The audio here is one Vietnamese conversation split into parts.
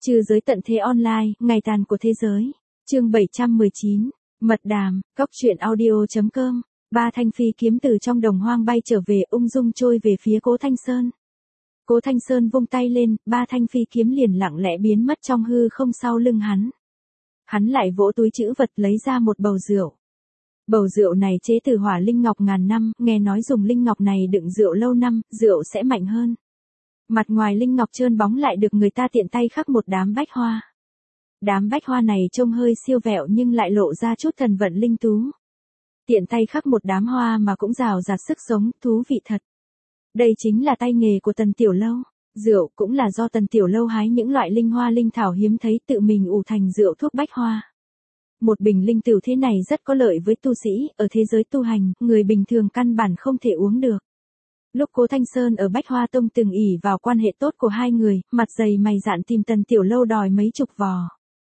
Trừ giới tận thế online, ngày tàn của thế giới. Chương 719, Mật đàm, Cóc truyện audio.com. Ba thanh phi kiếm từ trong đồng hoang bay trở về, ung dung trôi về phía Cố Thanh Sơn. Cố Thanh Sơn vung tay lên, ba thanh phi kiếm liền lặng lẽ biến mất trong hư không sau lưng hắn. Hắn lại vỗ túi trữ vật lấy ra một bầu rượu. Bầu rượu này chế từ hỏa linh ngọc ngàn năm, nghe nói dùng linh ngọc này đựng rượu lâu năm, rượu sẽ mạnh hơn. Mặt ngoài linh ngọc trơn bóng lại được người ta tiện tay khắc một đám bách hoa. Đám bách hoa này trông hơi siêu vẹo nhưng lại lộ ra chút thần vận linh tú. Tiện tay khắc một đám hoa mà cũng rào rạt sức sống, thú vị thật. Đây chính là tay nghề của Tần Tiểu Lâu. Rượu cũng là do Tần Tiểu Lâu hái những loại linh hoa linh thảo hiếm thấy tự mình ủ thành rượu thuốc bách hoa. Một bình linh tửu thế này rất có lợi với tu sĩ, ở thế giới tu hành, người bình thường căn bản không thể uống được. Lúc Cố Thanh Sơn ở Bách Hoa Tông từng ỷ vào quan hệ tốt của hai người, mặt dày mày dạn tìm Tần Tiểu Lâu đòi mấy chục vò.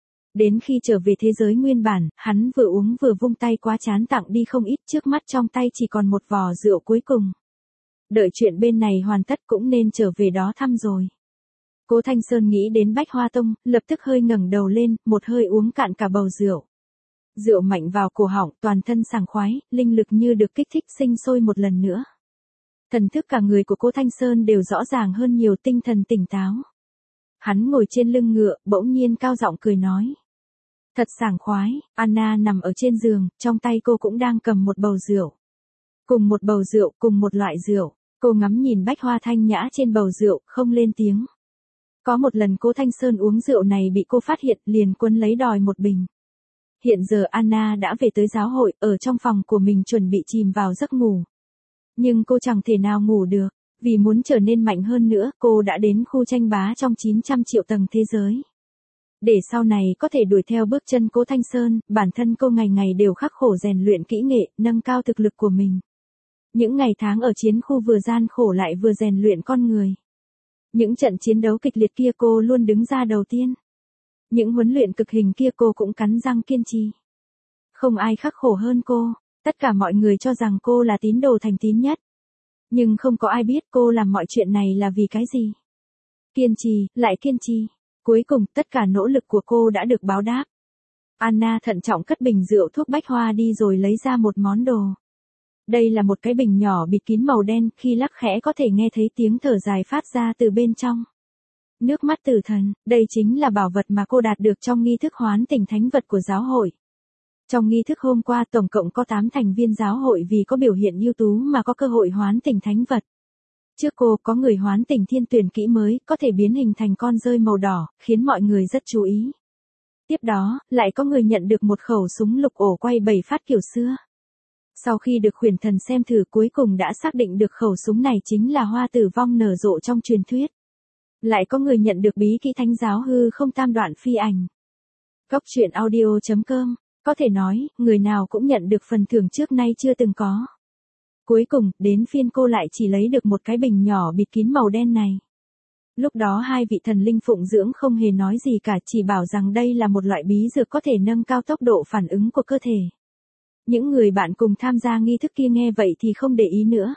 Đến khi trở về thế giới nguyên bản, hắn vừa uống vừa vung tay quá chán tặng đi không ít, trước mắt trong tay chỉ còn một vò rượu cuối cùng. Đợi chuyện bên này hoàn tất cũng nên trở về đó thăm rồi. Cố Thanh Sơn nghĩ đến Bách Hoa Tông, lập tức hơi ngẩng đầu lên, một hơi uống cạn cả bầu rượu. Rượu mạnh vào cổ họng, toàn thân sảng khoái, linh lực như được kích thích sinh sôi một lần nữa. Thần thức cả người của Cố Thanh Sơn đều rõ ràng hơn nhiều, tinh thần tỉnh táo. Hắn ngồi trên lưng ngựa, bỗng nhiên cao giọng cười nói. Thật sảng khoái. Anna nằm ở trên giường, trong tay cô cũng đang cầm một bầu rượu. Cùng một bầu rượu, cùng một loại rượu. Cô ngắm nhìn bách hoa thanh nhã trên bầu rượu, không lên tiếng. Có một lần Cố Thanh Sơn uống rượu này bị cô phát hiện, liền quấn lấy đòi một bình. Hiện giờ Anna đã về tới giáo hội, ở trong phòng của mình chuẩn bị chìm vào giấc ngủ. Nhưng cô chẳng thể nào ngủ được, vì muốn trở nên mạnh hơn nữa, cô đã đến khu tranh bá trong 900 triệu tầng thế giới. Để sau này có thể đuổi theo bước chân Cố Thanh Sơn, bản thân cô ngày ngày đều khắc khổ rèn luyện kỹ nghệ, nâng cao thực lực của mình. Những ngày tháng ở chiến khu vừa gian khổ lại vừa rèn luyện con người. Những trận chiến đấu kịch liệt kia cô luôn đứng ra đầu tiên. Những huấn luyện cực hình kia cô cũng cắn răng kiên trì. Không ai khắc khổ hơn cô, tất cả mọi người cho rằng cô là tín đồ thành tín nhất. Nhưng không có ai biết cô làm mọi chuyện này là vì cái gì. Kiên trì, lại kiên trì. Cuối cùng, tất cả nỗ lực của cô đã được báo đáp. Anna thận trọng cất bình rượu thuốc bách hoa đi rồi lấy ra một món đồ. Đây là một cái bình nhỏ bịt kín màu đen, khi lắc khẽ có thể nghe thấy tiếng thở dài phát ra từ bên trong. Nước mắt tử thần, đây chính là bảo vật mà cô đạt được trong nghi thức hoán tỉnh thánh vật của giáo hội. Trong nghi thức hôm qua tổng cộng có 8 thành viên giáo hội vì có biểu hiện ưu tú mà có cơ hội hoán tỉnh thánh vật. Trước cô có người hoán tỉnh thiên tuyển kỹ mới, có thể biến hình thành con rơi màu đỏ, khiến mọi người rất chú ý. Tiếp đó, lại có người nhận được một khẩu súng lục ổ quay 7 phát kiểu xưa. Sau khi được khuyển thần xem thử cuối cùng đã xác định được khẩu súng này chính là hoa tử vong nở rộ trong truyền thuyết. Lại có người nhận được bí kỹ thánh giáo hư không tam đoạn phi ảnh. Cóc truyện audio.com, có thể nói, người nào cũng nhận được phần thưởng trước nay chưa từng có. Cuối cùng, đến phiên cô lại chỉ lấy được một cái bình nhỏ bịt kín màu đen này. Lúc đó hai vị thần linh phụng dưỡng không hề nói gì cả, chỉ bảo rằng đây là một loại bí dược có thể nâng cao tốc độ phản ứng của cơ thể. Những người bạn cùng tham gia nghi thức kia nghe vậy thì không để ý nữa.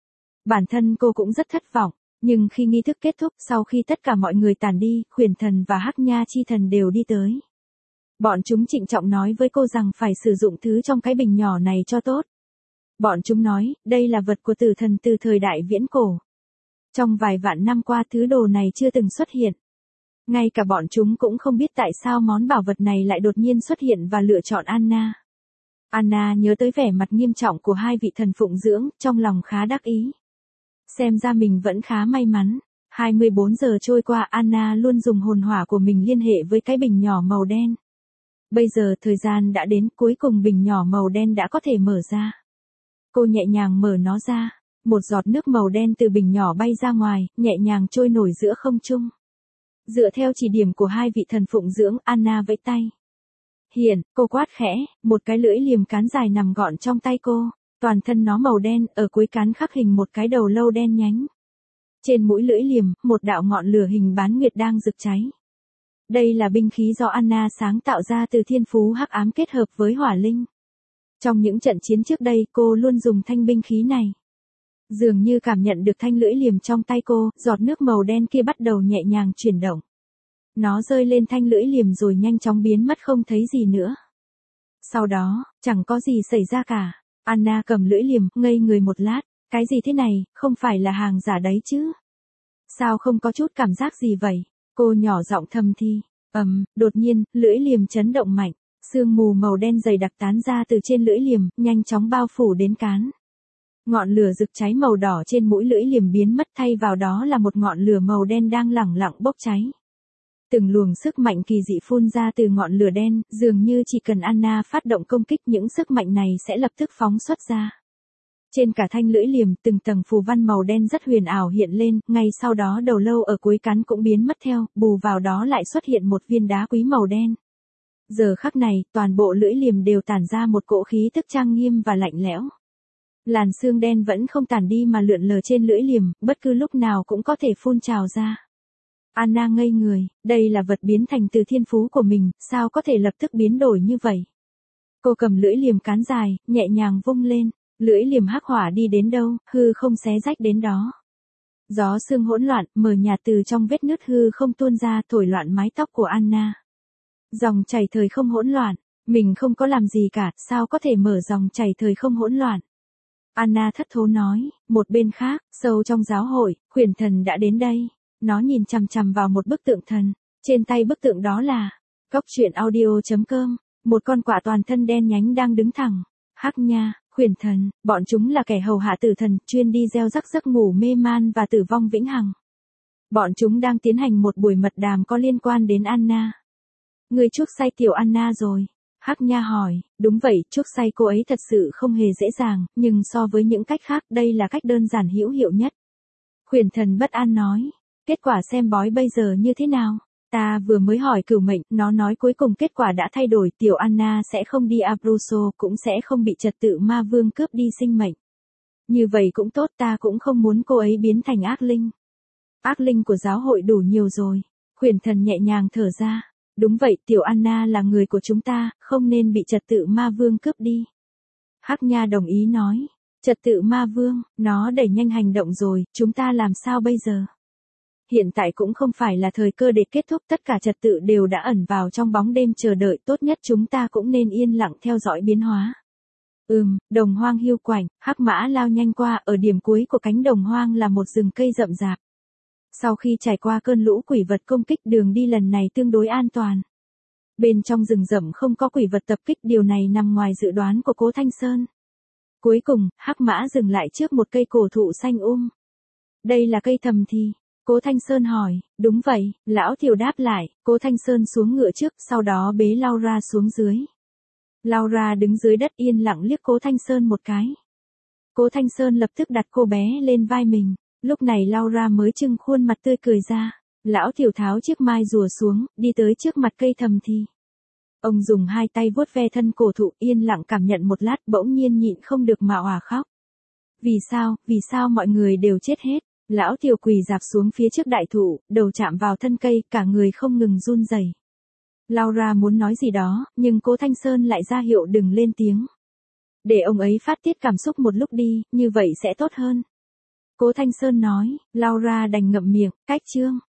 Bản thân cô cũng rất thất vọng, nhưng khi nghi thức kết thúc, sau khi tất cả mọi người tản đi, khuyển thần và hắc nha chi thần đều đi tới. Bọn chúng trịnh trọng nói với cô rằng phải sử dụng thứ trong cái bình nhỏ này cho tốt. Bọn chúng nói, đây là vật của tử thần từ thời đại viễn cổ. Trong vài vạn năm qua thứ đồ này chưa từng xuất hiện. Ngay cả bọn chúng cũng không biết tại sao món bảo vật này lại đột nhiên xuất hiện và lựa chọn Anna. Anna nhớ tới vẻ mặt nghiêm trọng của hai vị thần phụng dưỡng, trong lòng khá đắc ý. Xem ra mình vẫn khá may mắn. 24 giờ trôi qua, Anna luôn dùng hồn hỏa của mình liên hệ với cái bình nhỏ màu đen. Bây giờ thời gian đã đến, cuối cùng bình nhỏ màu đen đã có thể mở ra. Cô nhẹ nhàng mở nó ra, một giọt nước màu đen từ bình nhỏ bay ra ngoài, nhẹ nhàng trôi nổi giữa không trung. Dựa theo chỉ điểm của hai vị thần phụng dưỡng, Anna vẫy tay. Hiện, cô quát khẽ, một cái lưỡi liềm cán dài nằm gọn trong tay cô, toàn thân nó màu đen, ở cuối cán khắc hình một cái đầu lâu đen nhánh. Trên mũi lưỡi liềm, một đạo ngọn lửa hình bán nguyệt đang rực cháy. Đây là binh khí do Anna sáng tạo ra từ thiên phú hắc ám kết hợp với hỏa linh. Trong những trận chiến trước đây cô luôn dùng thanh binh khí này. Dường như cảm nhận được thanh lưỡi liềm trong tay cô, giọt nước màu đen kia bắt đầu nhẹ nhàng chuyển động. Nó giơ lên thanh lưỡi liềm rồi nhanh chóng biến mất không thấy gì nữa. Sau đó, chẳng có gì xảy ra cả. Anna cầm lưỡi liềm, ngây người một lát. Cái gì thế này, không phải là hàng giả đấy chứ? Sao không có chút cảm giác gì vậy? Cô nhỏ giọng thầm thì. Đột nhiên, lưỡi liềm chấn động mạnh. Sương mù màu đen dày đặc tán ra từ trên lưỡi liềm, nhanh chóng bao phủ đến cán. Ngọn lửa rực cháy màu đỏ trên mũi lưỡi liềm biến mất, thay vào đó là một ngọn lửa màu đen đang lẳng lặng bốc cháy. Từng luồng sức mạnh kỳ dị phun ra từ ngọn lửa đen, dường như chỉ cần Anna phát động công kích những sức mạnh này sẽ lập tức phóng xuất ra. Trên cả thanh lưỡi liềm, từng tầng phù văn màu đen rất huyền ảo hiện lên, ngay sau đó đầu lâu ở cuối cán cũng biến mất theo, bù vào đó lại xuất hiện một viên đá quý màu đen. Giờ khắc này, toàn bộ lưỡi liềm đều tản ra một cỗ khí tức trang nghiêm và lạnh lẽo. Làn sương đen vẫn không tản đi mà lượn lờ trên lưỡi liềm, bất cứ lúc nào cũng có thể phun trào ra. Anna ngây người, đây là vật biến thành từ thiên phú của mình, sao có thể lập tức biến đổi như vậy? Cô cầm lưỡi liềm cán dài, nhẹ nhàng vung lên, lưỡi liềm hắc hỏa đi đến đâu, hư không xé rách đến đó. Gió sương hỗn loạn, mờ nhạt từ trong vết nứt hư không tuôn ra thổi loạn mái tóc của Anna. Dòng chảy thời không hỗn loạn, mình không có làm gì cả, sao có thể mở dòng chảy thời không hỗn loạn? Anna thất thố nói, một bên khác, sâu trong giáo hội, khuyển thần đã đến đây. Nó nhìn chằm chằm vào một bức tượng thần, trên tay bức tượng đó là Cóc truyện audio.com, một con quạ toàn thân đen nhánh đang đứng thẳng. Hắc nha, khuyển thần, bọn chúng là kẻ hầu hạ tử thần, chuyên đi gieo rắc giấc ngủ mê man và tử vong vĩnh hằng. Bọn chúng đang tiến hành một buổi mật đàm có liên quan đến Anna. Người chuốc say tiểu Anna rồi. Hắc nha hỏi, đúng vậy, chuốc say cô ấy thật sự không hề dễ dàng, nhưng so với những cách khác đây là cách đơn giản hữu hiệu nhất. Khuyển thần bất an nói, kết quả xem bói bây giờ như thế nào? Ta vừa mới hỏi cửu mệnh, nó nói cuối cùng kết quả đã thay đổi, tiểu Anna sẽ không đi Abruzzo, cũng sẽ không bị trật tự ma vương cướp đi sinh mệnh. Như vậy cũng tốt, ta cũng không muốn cô ấy biến thành ác linh. Ác linh của giáo hội đủ nhiều rồi. Khuyển thần nhẹ nhàng thở ra. Đúng vậy, tiểu Anna là người của chúng ta, không nên bị trật tự ma vương cướp đi. Hắc nha đồng ý nói. Trật tự ma vương, nó đẩy nhanh hành động rồi, chúng ta làm sao bây giờ? Hiện tại cũng không phải là thời cơ để kết thúc, tất cả trật tự đều đã ẩn vào trong bóng đêm chờ đợi, tốt nhất chúng ta cũng nên yên lặng theo dõi biến hóa. Đồng hoang hiu quạnh, hắc mã lao nhanh qua, ở điểm cuối của cánh đồng hoang là một rừng cây rậm rạp. Sau khi trải qua cơn lũ quỷ vật công kích, đường đi lần này tương đối an toàn. Bên trong rừng rậm không có quỷ vật tập kích, điều này nằm ngoài dự đoán của Cố Thanh Sơn. Cuối cùng, hắc mã dừng lại trước một cây cổ thụ xanh Đây là cây thầm thì? Cố Thanh Sơn hỏi, đúng vậy, lão tiểu đáp lại, Cố Thanh Sơn xuống ngựa trước, sau đó bế Laura xuống dưới. Laura đứng dưới đất yên lặng liếc Cố Thanh Sơn một cái. Cố Thanh Sơn lập tức đặt cô bé lên vai mình, lúc này Laura mới trưng khuôn mặt tươi cười ra. Lão tiểu tháo chiếc mai rùa xuống, đi tới trước mặt cây thầm thì. Ông dùng hai tay vuốt ve thân cổ thụ, yên lặng cảm nhận một lát, bỗng nhiên nhịn không được mà òa khóc. Vì sao mọi người đều chết hết? Lão tiểu quỳ dạp xuống phía trước đại thụ, đầu chạm vào thân cây, cả người không ngừng run rẩy. Laura muốn nói gì đó, nhưng Cố Thanh Sơn lại ra hiệu đừng lên tiếng. Để ông ấy phát tiết cảm xúc một lúc đi, như vậy sẽ tốt hơn. Cố Thanh Sơn nói, Laura đành ngậm miệng, cách chương.